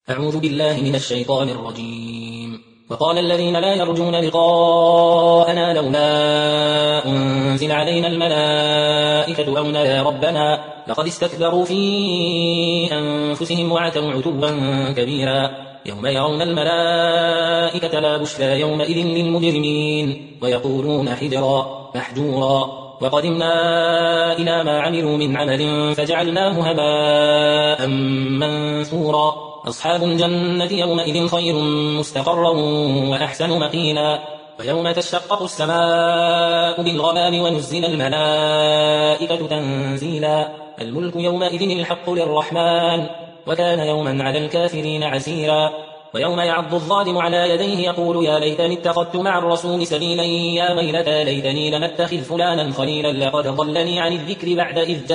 أعوذ بالله من الشيطان الرجيم. وقال الذين لا يرجون لقاءنا لولا أنزل علينا الملائكة أو نرى ربنا لقد استكبروا في أنفسهم وعتوا عتوا كبيرا يوم يرون الملائكة لا بشرى يومئذ للمجرمين ويقولون حجرا محجورا وقدمنا إلى ما عملوا من عمل فجعلناه هباء منثورا أصحاب الجنة يومئذ خير مستقرا وأحسن مقيلا ويوم تشقق السماء بالغمام ونزل الملائكة تنزيلا الملك يومئذ الحق للرحمن وكان يوما على الكافرين عسيرا ويوم يعض الظالم على يديه يقول يا ليتني اتخذت مع الرسول سبيلا يا ويلتى ليتني لم اتخذ فلانا خليلا لقد ضلني عن الذكر بعد إذ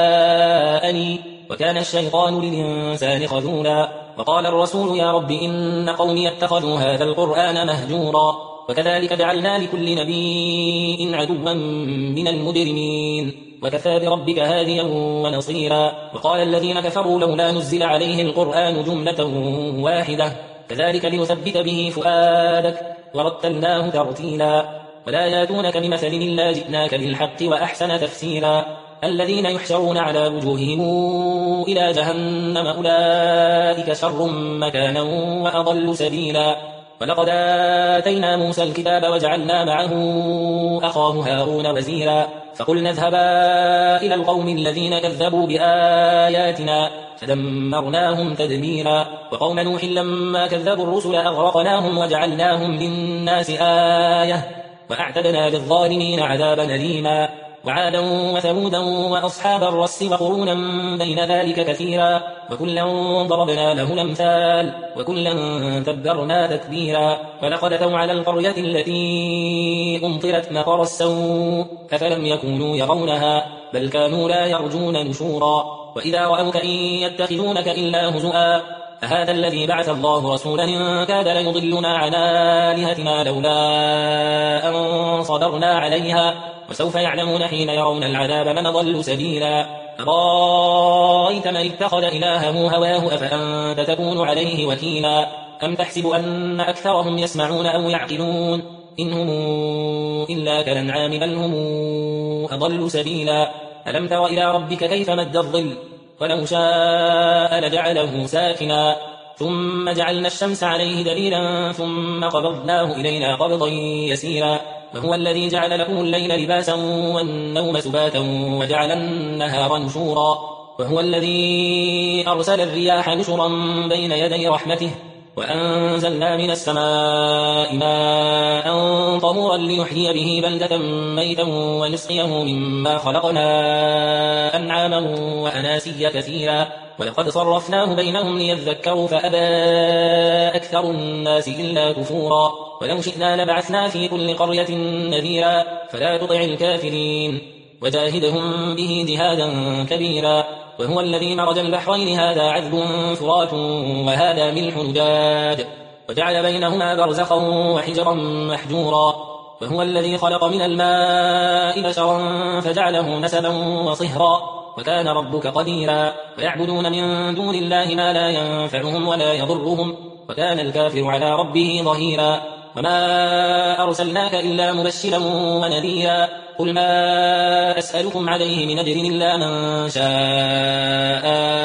جاءني وكان الشيطان للإنسان خذولا وقال الرسول يا رب إن قومي اتخذوا هذا القرآن مهجورا وكذلك جعلنا لكل نبي عدوا من المجرمين وكفى بربك هاديا ونصيرا وقال الذين كفروا لولا نزل عليه القرآن جملة واحدة كذلك لنثبت به فؤادك ورتلناه ترتيلا ولا ياتونك بمثل إلا جئناك بالحق وأحسن تفسيرا الذين يحشرون على وجوههم إلى جهنم أولئك شر مكانا وأضل سبيلا ولقد آتينا موسى الكتاب وجعلنا معه أخاه هارون وزيرا فقلنا اذهبا إلى القوم الذين كذبوا بآياتنا فدمرناهم تدميرا وقوم نوح لما كذبوا الرسل أغرقناهم وجعلناهم للناس آية وأعتدنا للظالمين عذابا أليما وعادا وثمودا وأصحاب الرس وقرونا بين ذلك كثيرا وكلا ضربنا له الأمثال وكلا تبرنا تتبيرا ولقد أتوا على القرية التي أمطرت مطر السوء أفلم يكونوا يرونها بل كانوا لا يرجون نشورا وإذا رأوك إن يتخذونك إلا هزؤا أهذا الذي بعث الله رسولا إن كاد ليضلنا عن آلهتنا لولا أن صبرنا عليها وسوف يعلمون حين يرون العذاب من ضل سبيلا أرأيت من اتخذ إلهه هواه أفأنت تكون عليه وكيلا أم تحسب أن أكثرهم يسمعون أو يعقلون إن هم إلا كالأنعام بل هم أضل سبيلا ألم تر إلى ربك كيف مد الظل ولو شاء لجعله ساكنا ثم جعلنا الشمس عليه دليلا ثم قبضناه إلينا قبضا يسيرا وهو الذي جعل لكم الليل لباسا والنوم سباتا وجعل النهار نشورا وهو الذي أرسل الرياح نشرا بين يدي رحمته وأنزلنا من السماء ماء طهورا لنحيي به بلدة ميتا ونسقيه مما خلقنا أنعاما وأناسيا كثيرا ولقد صرفناه بينهم ليذكروا فأبى أكثر الناس إلا كفورا ولو شئنا لبعثنا في كل قرية نذيرا فلا تطع الكافرين وجاهدهم به جهادا كبيرا وهو الذي مرج البحرين هذا عذب فرات وهذا ملح نجاج وجعل بينهما برزخا وحجرا محجورا وهو الذي خلق من الماء بشرا فجعله نسبا وصهرا وكان ربك قديرا ويعبدون من دون الله ما لا ينفعهم ولا يضرهم وكان الكافر على ربه ظهيرا وما أرسلناك إلا مبشرا ونذيرا قل ما أسألكم عليه من أجر إلا من شاء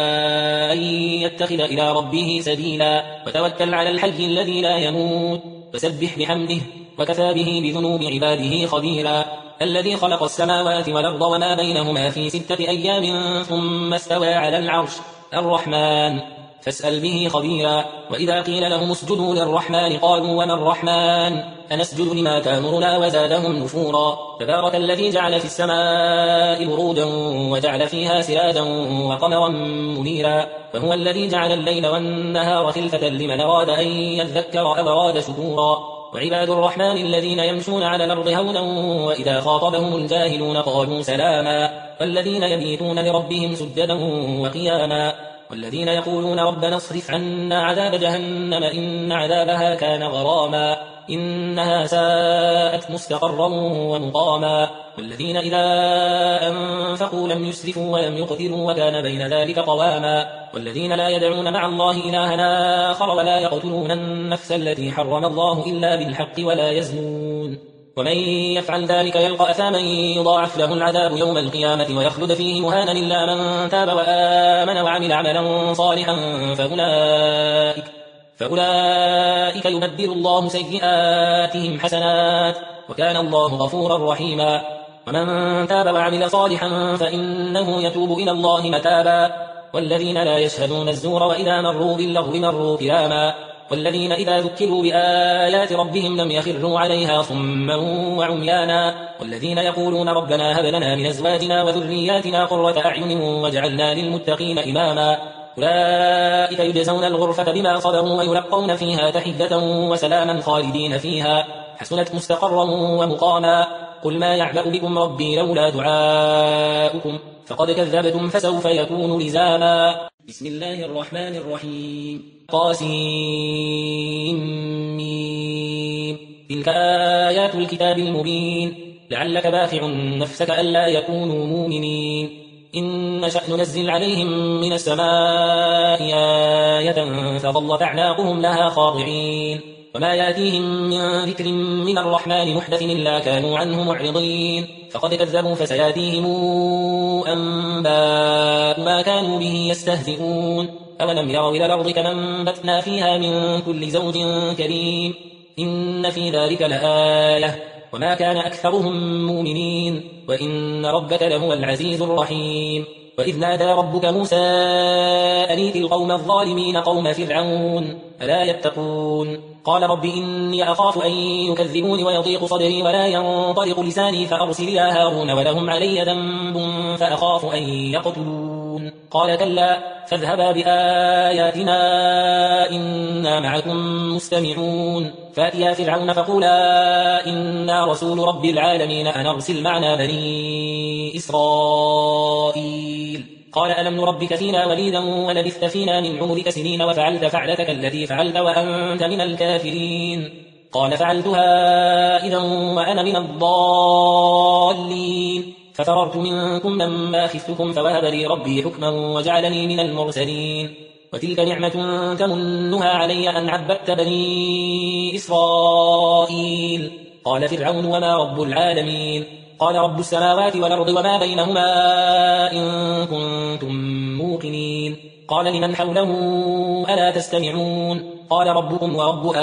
أن يتخذ إلى ربه سبيلا وتوكل على الحي الذي لا يموت وسبح بحمده وكفى به بذنوب عباده خبيرا الذي خلق السماوات والأرض وما بينهما في 6 أيام ثم استوى على العرش الرحمن فاسأل به خبيرا وإذا قيل لهم اسجدوا للرحمن قالوا وما الرحمن أنسجد لما تأمرنا وزادهم نفورا تبارك الذي جعل في السماء بروجا وجعل فيها سراجا وقمرا منيرا وهو الذي جعل الليل والنهار خلفة لمن أراد أن يذكر أو أراد شكورا وعباد الرحمن الذين يمشون على الأرض هونا وإذا خاطبهم الجاهلون قالوا سلاما والذين يبيتون لربهم سجدا وقياما والذين يقولون ربنا اصرف عنا عذاب جهنم إن عذابها كان غراما إنها ساءت مستقرا ومقاما. والذين إذا أنفقوا لم يسرفوا ولم يقتروا وكان بين ذلك قواما. والذين لا يدعون مع الله إلها آخر ولا يقتلون النفس التي حرم الله إلا بالحق ولا يزنون ومن يفعل ذلك يلقى أثاما يضاعف له العذاب يوم القيامة ويخلد فيه مهانا إلا من تاب وآمن وعمل عملا صالحا فأولئك يبدل الله سيئاتهم حسنات وكان الله غفورا رحيما. ومن تاب وعمل صالحا فإنه يتوب إلى الله متابا. والذين لا يشهدون الزور وإذا مروا باللغو مروا كراما. والذين إذا ذكروا بآيات ربهم لم يخروا عليها صما وعميانا. والذين يقولون ربنا هب لنا من أزواجنا وذرياتنا قرة أعين واجعلنا للمتقين إماما. أولئك يجزون الغرفة بما صبروا ويلقون فيها تحية وسلاما خالدين فيها حسنت مستقرا ومقاما. قل ما يعبأ بكم ربي لولا دعاؤكم فقد كذبتم فسوف يكون لزاما. بسم الله الرحمن الرحيم. طاسين تلك آيات الكتاب المبين لعلك باخع نفسك ألا يكونوا مؤمنين. إن نشأ ننزل عليهم من السماء آية فظلت أعناقهم لها خاضعين وما يأتيهم من ذكر من الرحمن محدث إلا كانوا عنه معرضين. فقد كذبوا فسيأتيهم أنباء ما كانوا به يستهزئون. أولم يروا إلى الأرض كما أنبتنا فيها من كل زوج كريم إن في ذلك لآية وما كان أكثرهم مؤمنين وإن ربك لهو العزيز الرحيم. وإذ نادى ربك موسى أن ائت القوم الظالمين قوم فرعون ألا يتقون. قال رب إني أخاف أن يكذبون ويضيق صدري ولا ينطلق لساني فأرسل إلى هارون ولهم علي ذنب فأخاف أن يقتلون. قال كلا فاذهبا بآياتنا إنا معكم مستمعون. فأتيا فرعون فقولا إنا رسول رب العالمين أن أرسل معنا بني إسرائيل. قال ألم نربك فينا وليدا ولبثت فينا من عمرك سنين وفعلت فعلتك التي فعلت وأنت من الكافرين. قال فعلتها إذا وأنا من الضالين ففررت منكم لما خفتكم فوهب لي ربي حكما وجعلني من المرسلين. وتلك نعمة تمنها علي أن عبدت بني إسرائيل. قال فرعون وما رب العالمين. قال رب السماوات والأرض وما بينهما إن كنتم موقنين. قال لمن حوله ألا تستمعون. قال ربكم ورب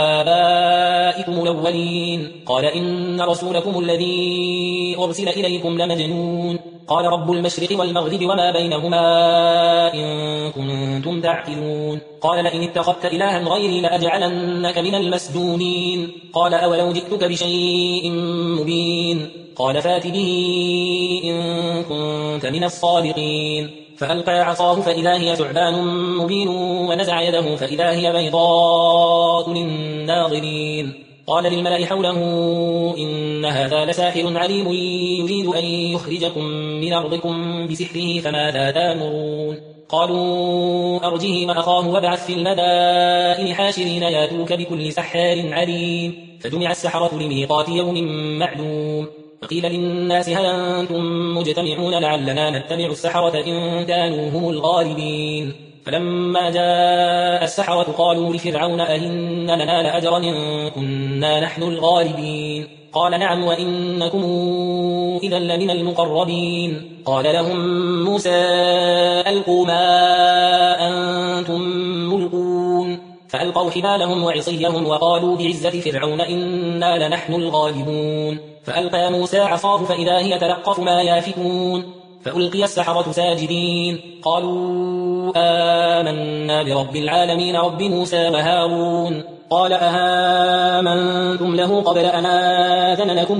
آبائكم الأولين. قال إن رسولكم الذي أرسل إليكم لمجنون. قال رب المشرق والمغرب وما بينهما إن كنتم تعقلون. قال لئن اتخذت إلها غيري لأجعلنك من المسجونين. قال أولو جئتك بشيء مبين. قال فات به إن كنت من الصادقين. فألقى عصاه فإذا هي ثعبان مبين ونزع يده فإذا هي بيضاء للناظرين. قال للملأ حوله إن هذا لساحر عليم يريد أن يخرجكم من أرضكم بسحره فماذا تأمرون. قالوا أرجه وأخاه وابعث في المدائن حاشرين ياتوك بكل سحار عليم. فجمع السحرة لميقات يوم معلوم. وقيل للناس هل أنتم مجتمعون لعلنا نتبع السحرة إن كانوا هم الغالبين. فلما جاء السحرة قالوا لفرعون أئن لنا لأجرا إن كنا نحن الغالبين. قال نعم وإنكم إذا لمن المقربين. قال لهم موسى ألقوا ما أنتم ملقون. فألقوا حبالهم وعصيهم وقالوا بعزة فرعون إنا لنحن الغالبون. فألقى موسى عصاه فإذا هي تلقف ما يافكون. فألقي السحرة ساجدين قالوا آمنا برب العالمين رب موسى وهارون. قال أهامنتم له قبل أن آذن لكم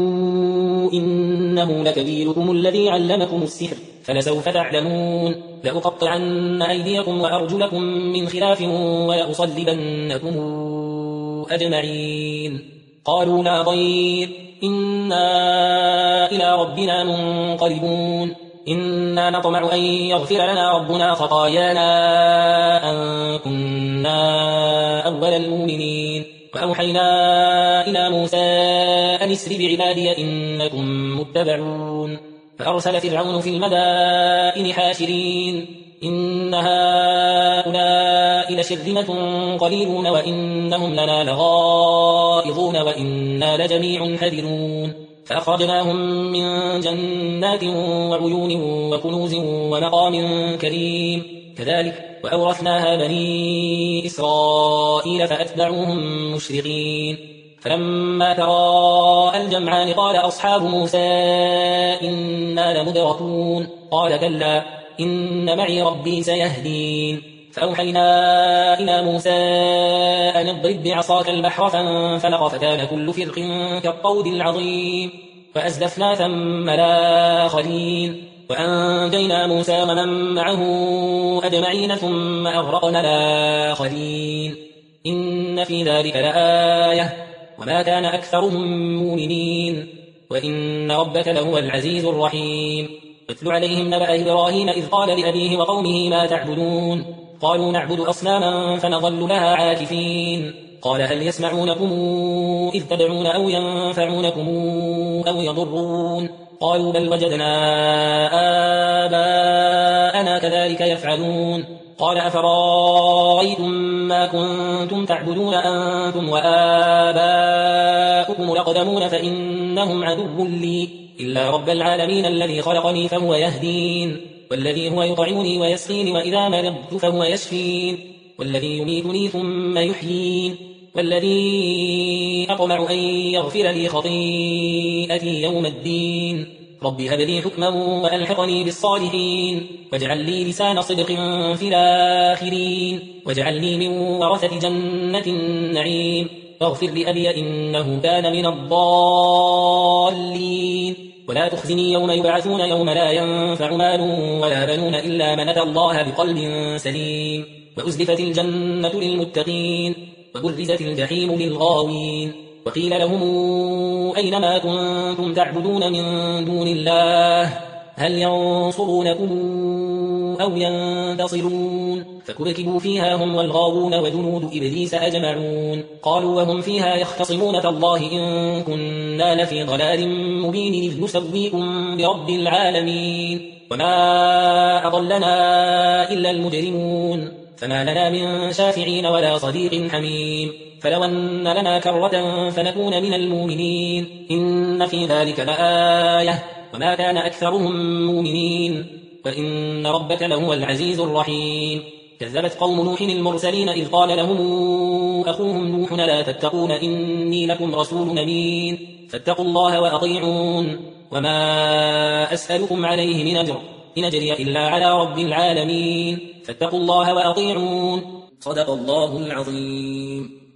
إنه لكبيركم الذي علمكم السحر فلسوف تعلمون. لأقطعن أيديكم وأرجلكم من خلاف ولأصلبنكم أجمعين. قالوا لا ضير إنا إلى ربنا منقلبون. إنا نطمع أن يغفر لنا ربنا خطايانا أن كنا أول المؤمنين. وأوحينا إلى موسى أن اسر بعبادي إنكم متبعون فأرسل فرعون في المدائن حاشرين إن هؤلاء لشرذمة قليلون وإنهم لنا لغائظون وإنا لجميع حذرون فأخرجناهم من جنات وعيون وكنوز ومقام كريم كذلك وأورثناها بني إسرائيل فأتبعوهم مشرقين فلما تراءى الجمعان قال أصحاب موسى إنا لمدركون قال كلا إن معي ربي سيهدين فأوحينا إلى موسى أن اضرب بعصاك البحر فانفلق فكان كل فرق كالطود العظيم وأزلفنا ثم الآخرين وأنجينا موسى ومن معه أجمعين ثم أغرقنا الآخرين إن في ذلك لآية وما كان أكثرهم مؤمنين وإن ربك لهو العزيز الرحيم اتل عليهم نبأ إبراهيم إذ قال لأبيه وقومه ما تعبدون قالوا نعبد أصناما فنظل لها عاكفين قال هل يسمعونكم إذ تدعون أو ينفعونكم أو يضرون قالوا بل وجدنا آباءنا كذلك يفعلون قال أفرأيتم ما كنتم تعبدون أنتم وآباؤكم الأقدمون فإنهم عدو لي إلا رب العالمين الذي خلقني فهو يهدين والذي هو يطعمني ويسقين وإذا مرضت فهو يشفين والذي يميتني ثم يحيين والذي أطمع أن يغفر لي خطيئتي يوم الدين رب هب لي حكما وألحقني بالصالحين واجعل لي لسان صدق في الآخرين واجعلني من ورثة جنة النعيم واغفر لأبي إنه كان من الضالين ولا تخزني يوم يبعثون يوم لا ينفع مال ولا بنون إلا من أتى الله بقلب سليم وأزلفت الجنة للمتقين وبرزت الجحيم للغاوين وقيل لهم أينما كنتم تعبدون من دون الله هل ينصرونكم أو ينتصرون فكبكبوا فيها هم والغاوون وجنود إبليس أجمعون قالوا وهم فيها يختصمون تالله إن كنا لفي ضلال مبين إذ نسويكم برب العالمين وما أضلنا إلا المجرمون فما لنا من شافعين ولا صديق حميم فلو أن لنا كرة فنكون من المؤمنين إن في ذلك لآية وما كان أكثرهم مؤمنين وإن ربك لهو العزيز الرحيم كذبت قوم نوح المرسلين إذ قال لهم أخوهم نوح لا تتقون إني لكم رسول أمين فاتقوا الله وأطيعون وما أسألكم عليه من أجر إن أجري إلا على رب العالمين فاتقوا الله وأطيعون صدق الله العظيم.